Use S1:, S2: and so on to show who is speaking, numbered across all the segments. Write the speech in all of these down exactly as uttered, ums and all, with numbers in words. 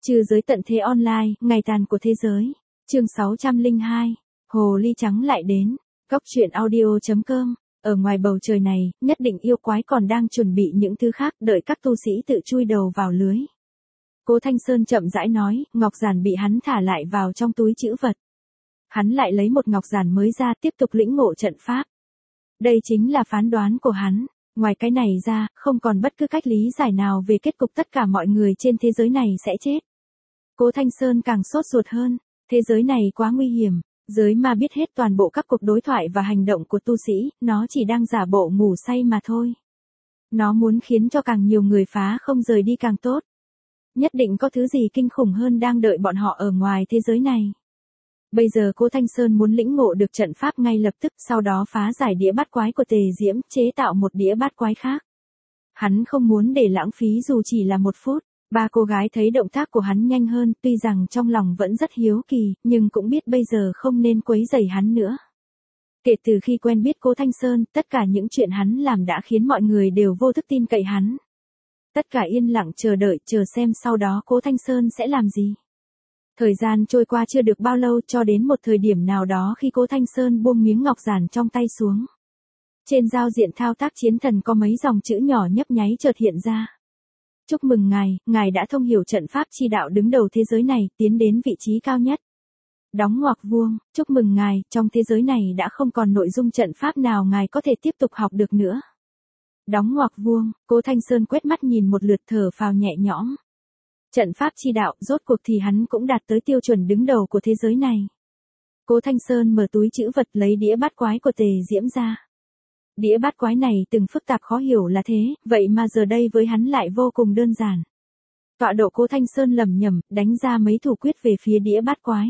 S1: Trừ giới tận thế online, ngày tàn của thế giới. Chương sáu trăm lẻ hai. Hồ ly trắng lại đến. Góc truyện audio chấm com. Ở ngoài bầu trời này, nhất định yêu quái còn đang chuẩn bị những thứ khác, đợi các tu sĩ tự chui đầu vào lưới. Cố Thanh Sơn chậm rãi nói, ngọc giản bị hắn thả lại vào trong túi trữ vật. Hắn lại lấy một ngọc giản mới ra, tiếp tục lĩnh ngộ trận pháp. Đây chính là phán đoán của hắn. Ngoài cái này ra, không còn bất cứ cách lý giải nào về kết cục tất cả mọi người trên thế giới này sẽ chết. Cố Thanh Sơn càng sốt ruột hơn. Thế giới này quá nguy hiểm. Giới ma biết hết toàn bộ các cuộc đối thoại và hành động của tu sĩ, nó chỉ đang giả bộ ngủ say mà thôi. Nó muốn khiến cho càng nhiều người phá không rời đi càng tốt. Nhất định có thứ gì kinh khủng hơn đang đợi bọn họ ở ngoài thế giới này. Bây giờ Cố Thanh Sơn muốn lĩnh ngộ được trận pháp ngay lập tức, sau đó phá giải đĩa bát quái của Tề Diễm, chế tạo một đĩa bát quái khác. Hắn không muốn để lãng phí dù chỉ là một phút. Ba cô gái thấy động tác của hắn nhanh hơn, tuy rằng trong lòng vẫn rất hiếu kỳ, nhưng cũng biết bây giờ không nên quấy rầy hắn nữa. Kể từ khi quen biết Cố Thanh Sơn, tất cả những chuyện hắn làm đã khiến mọi người đều vô thức tin cậy hắn. Tất cả yên lặng chờ đợi, chờ xem sau đó Cố Thanh Sơn sẽ làm gì. Thời gian trôi qua chưa được bao lâu, cho đến một thời điểm nào đó khi Cố Thanh Sơn buông miếng ngọc giản trong tay xuống. Trên giao diện thao tác chiến thần có mấy dòng chữ nhỏ nhấp nháy chợt hiện ra. Chúc mừng ngài, ngài đã thông hiểu trận pháp chi đạo đứng đầu thế giới này, tiến đến vị trí cao nhất. Đóng ngoặc vuông, chúc mừng ngài, trong thế giới này đã không còn nội dung trận pháp nào ngài có thể tiếp tục học được nữa. Đóng ngoặc vuông, Cố Thanh Sơn quét mắt nhìn một lượt thở phào nhẹ nhõm. Trận pháp chi đạo, rốt cuộc thì hắn cũng đạt tới tiêu chuẩn đứng đầu của thế giới này. Cố Thanh Sơn mở túi trữ vật lấy đĩa bát quái của Tề Diễm ra. Đĩa bát quái này từng phức tạp khó hiểu là thế, vậy mà giờ đây với hắn lại vô cùng đơn giản. Tọa độ Cố Thanh Sơn lẩm nhẩm, đánh ra mấy thủ quyết về phía đĩa bát quái.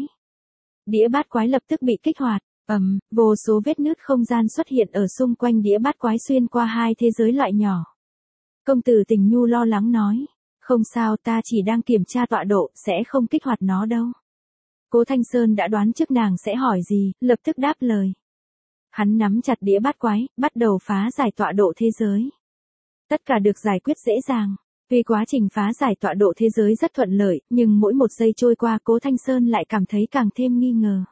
S1: Đĩa bát quái lập tức bị kích hoạt, ầm, vô số vết nứt không gian xuất hiện ở xung quanh đĩa bát quái xuyên qua hai thế giới loại nhỏ. Công tử Tình Nhu lo lắng nói, không sao, ta chỉ đang kiểm tra tọa độ, sẽ không kích hoạt nó đâu. Cố Thanh Sơn đã đoán trước nàng sẽ hỏi gì, lập tức đáp lời. Hắn nắm chặt đĩa bát quái, bắt đầu phá giải tọa độ thế giới. Tất cả được giải quyết dễ dàng. Vì quá trình phá giải tọa độ thế giới rất thuận lợi, nhưng mỗi một giây trôi qua Cố Thanh Sơn lại cảm thấy càng thêm nghi ngờ.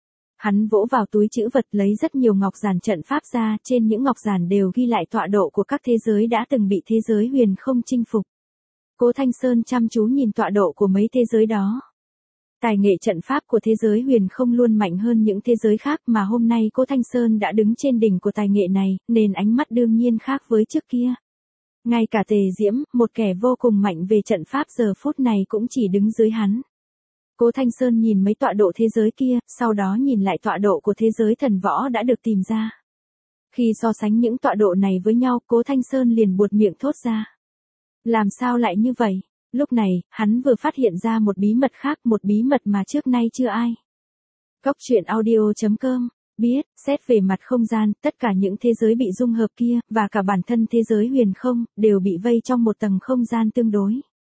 S1: Hắn vỗ vào túi trữ vật lấy rất nhiều ngọc giản trận pháp ra, trên những ngọc giản đều ghi lại tọa độ của các thế giới đã từng bị thế giới huyền không chinh phục. Cố Thanh Sơn chăm chú nhìn tọa độ của mấy thế giới đó. Tài nghệ trận pháp của thế giới huyền không luôn mạnh hơn những thế giới khác, mà hôm nay Cố Thanh Sơn đã đứng trên đỉnh của tài nghệ này, nên ánh mắt đương nhiên khác với trước kia. Ngay cả Tề Diễm, một kẻ vô cùng mạnh về trận pháp giờ phút này cũng chỉ đứng dưới hắn. Cố Thanh Sơn nhìn mấy tọa độ thế giới kia, sau đó nhìn lại tọa độ của thế giới thần võ đã được tìm ra. Khi so sánh những tọa độ này với nhau, Cố Thanh Sơn liền buột miệng thốt ra. Làm sao lại như vậy? Lúc này, hắn vừa phát hiện ra một bí mật khác, một bí mật mà trước nay chưa ai. Góc truyện audio chấm com, biết, xét về mặt không gian, tất cả những thế giới bị dung hợp kia, và cả bản thân thế giới huyền không, đều bị vây trong một tầng không gian tương đối.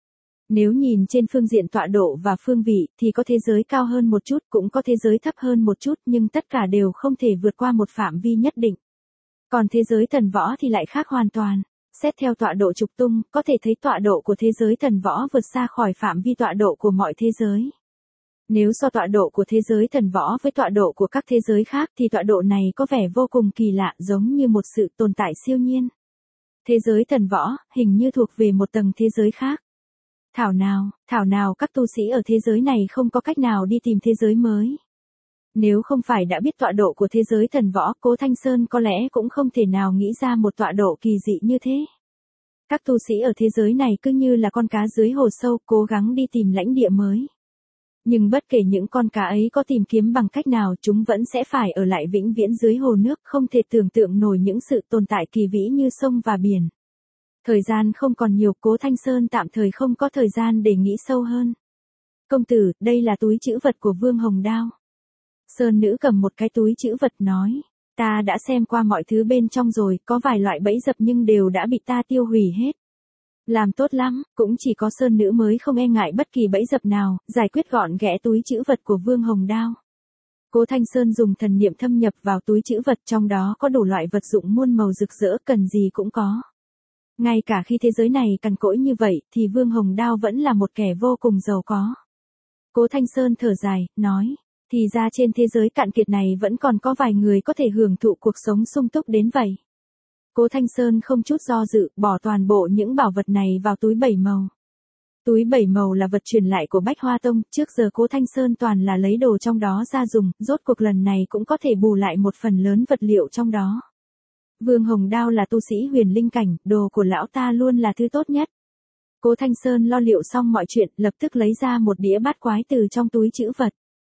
S1: Nếu nhìn trên phương diện tọa độ và phương vị, thì có thế giới cao hơn một chút, cũng có thế giới thấp hơn một chút, nhưng tất cả đều không thể vượt qua một phạm vi nhất định. Còn thế giới thần võ thì lại khác hoàn toàn. Xét theo tọa độ trục tung, có thể thấy tọa độ của thế giới thần võ vượt xa khỏi phạm vi tọa độ của mọi thế giới. Nếu so tọa độ của thế giới thần võ với tọa độ của các thế giới khác thì tọa độ này có vẻ vô cùng kỳ lạ, giống như một sự tồn tại siêu nhiên. Thế giới thần võ, hình như thuộc về một tầng thế giới khác. Thảo nào, thảo nào các tu sĩ ở thế giới này không có cách nào đi tìm thế giới mới. Nếu không phải đã biết tọa độ của thế giới thần võ, Cố Thanh Sơn có lẽ cũng không thể nào nghĩ ra một tọa độ kỳ dị như thế. Các tu sĩ ở thế giới này cứ như là con cá dưới hồ sâu, cố gắng đi tìm lãnh địa mới. Nhưng bất kể những con cá ấy có tìm kiếm bằng cách nào, chúng vẫn sẽ phải ở lại vĩnh viễn dưới hồ nước, không thể tưởng tượng nổi những sự tồn tại kỳ vĩ như sông và biển. Thời gian không còn nhiều, Cố Thanh Sơn tạm thời không có thời gian để nghĩ sâu hơn. Công tử, đây là túi trữ vật của Vương Hồng Đao. Sơn nữ cầm một cái túi trữ vật nói, ta đã xem qua mọi thứ bên trong rồi, có vài loại bẫy dập nhưng đều đã bị ta tiêu hủy hết. Làm tốt lắm, cũng chỉ có Sơn nữ mới không e ngại bất kỳ bẫy dập nào, giải quyết gọn ghẽ túi trữ vật của Vương Hồng Đao. Cố Thanh Sơn dùng thần niệm thâm nhập vào túi trữ vật, trong đó có đủ loại vật dụng muôn màu rực rỡ, cần gì cũng có. Ngay cả khi thế giới này cằn cỗi như vậy, thì Vương Hồng Đao vẫn là một kẻ vô cùng giàu có. Cố Thanh Sơn thở dài, nói, thì ra trên thế giới cạn kiệt này vẫn còn có vài người có thể hưởng thụ cuộc sống sung túc đến vậy. Cố Thanh Sơn không chút do dự, bỏ toàn bộ những bảo vật này vào túi bảy màu. Túi bảy màu là vật truyền lại của Bách Hoa Tông, trước giờ Cố Thanh Sơn toàn là lấy đồ trong đó ra dùng, rốt cuộc lần này cũng có thể bù lại một phần lớn vật liệu trong đó. Vương Hồng Đao là tu sĩ huyền linh cảnh, đồ của lão ta luôn là thứ tốt nhất. Cố Thanh Sơn lo liệu xong mọi chuyện, lập tức lấy ra một đĩa bát quái từ trong túi trữ vật.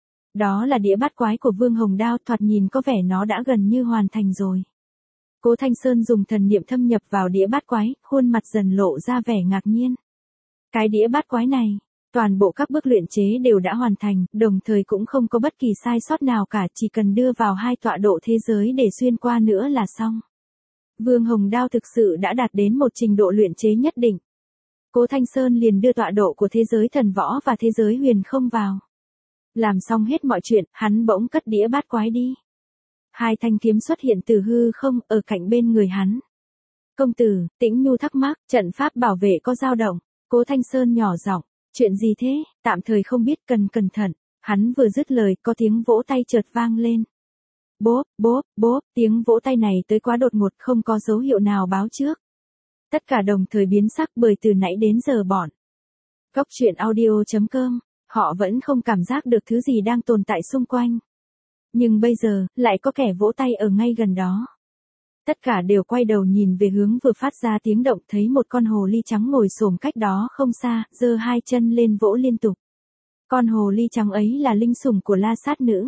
S1: Đó là đĩa bát quái của Vương Hồng Đao, thoạt nhìn có vẻ nó đã gần như hoàn thành rồi. Cố Thanh Sơn dùng thần niệm thâm nhập vào đĩa bát quái, khuôn mặt dần lộ ra vẻ ngạc nhiên. Cái đĩa bát quái này, toàn bộ các bước luyện chế đều đã hoàn thành, đồng thời cũng không có bất kỳ sai sót nào cả, chỉ cần đưa vào hai tọa độ thế giới để xuyên qua nữa là xong. Vương Hồng Đao thực sự đã đạt đến một trình độ luyện chế nhất định. Cố Thanh Sơn liền đưa tọa độ của thế giới thần võ và thế giới huyền không vào. Làm xong hết mọi chuyện, hắn bỗng cất đĩa bát quái đi. Hai thanh kiếm xuất hiện từ hư không, ở cạnh bên người hắn. Công tử, Tĩnh Nhu thắc mắc, trận pháp bảo vệ có dao động. Cố Thanh Sơn nhỏ giọng, chuyện gì thế, tạm thời không biết, cần cẩn thận. Hắn vừa dứt lời, có tiếng vỗ tay chợt vang lên. Bốp, bốp, bốp, tiếng vỗ tay này tới quá đột ngột, không có dấu hiệu nào báo trước. Tất cả đồng thời biến sắc, bởi từ nãy đến giờ bọn Cốc truyện audio chấm com, họ vẫn không cảm giác được thứ gì đang tồn tại xung quanh. Nhưng bây giờ, lại có kẻ vỗ tay ở ngay gần đó. Tất cả đều quay đầu nhìn về hướng vừa phát ra tiếng động, thấy một con hồ ly trắng ngồi xổm cách đó không xa, giơ hai chân lên vỗ liên tục. Con hồ ly trắng ấy là linh sủng của La Sát Nữ.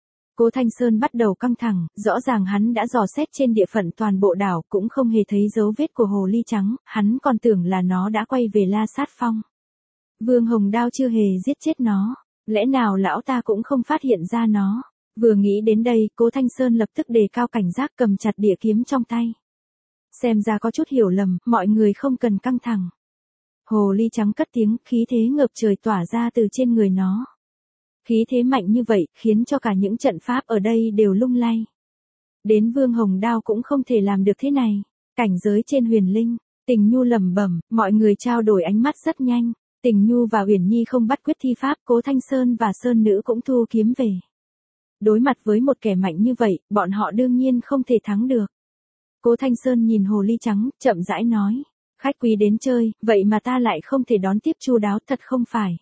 S1: Cố Thanh Sơn bắt đầu căng thẳng, rõ ràng hắn đã dò xét trên địa phận toàn bộ đảo, cũng không hề thấy dấu vết của hồ ly trắng, hắn còn tưởng là nó đã quay về La Sát Phong. Vương Hồng Đao chưa hề giết chết nó, lẽ nào lão ta cũng không phát hiện ra nó. Vừa nghĩ đến đây, Cố Thanh Sơn lập tức đề cao cảnh giác, cầm chặt đĩa kiếm trong tay. Xem ra có chút hiểu lầm, mọi người không cần căng thẳng. Hồ ly trắng cất tiếng, khí thế ngập trời tỏa ra từ trên người nó. Khí thế mạnh như vậy, khiến cho cả những trận pháp ở đây đều lung lay. Đến Vương Hồng Đao cũng không thể làm được thế này. Cảnh giới trên huyền linh, Tình Nhu lẩm bẩm, mọi người trao đổi ánh mắt rất nhanh. Tình Nhu và Uyển Nhi không bắt quyết thi pháp, Cố Thanh Sơn và Sơn Nữ cũng thu kiếm về. Đối mặt với một kẻ mạnh như vậy, bọn họ đương nhiên không thể thắng được. Cố Thanh Sơn nhìn hồ ly trắng, chậm rãi nói, khách quý đến chơi, vậy mà ta lại không thể đón tiếp chu đáo, thật không phải.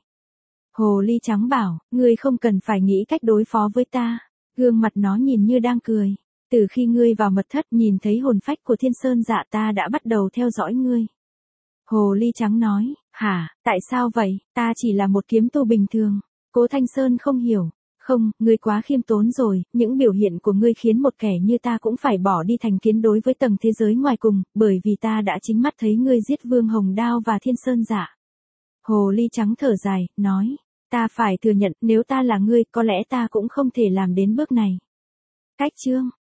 S1: Hồ ly trắng bảo, ngươi không cần phải nghĩ cách đối phó với ta. Gương mặt nó nhìn như đang cười. Từ khi ngươi vào mật thất nhìn thấy hồn phách của Thiên Sơn Dạ, ta đã bắt đầu theo dõi ngươi. Hồ ly trắng nói, hả, tại sao vậy, ta chỉ là một kiếm tu bình thường. Cố Thanh Sơn không hiểu. Không, ngươi quá khiêm tốn rồi, những biểu hiện của ngươi khiến một kẻ như ta cũng phải bỏ đi thành kiến đối với tầng thế giới ngoài cùng, bởi vì ta đã chính mắt thấy ngươi giết Vương Hồng Đao và Thiên Sơn Dạ. Hồ ly trắng thở dài, nói, ta phải thừa nhận, nếu ta là ngươi, có lẽ ta cũng không thể làm đến bước này. Cách chương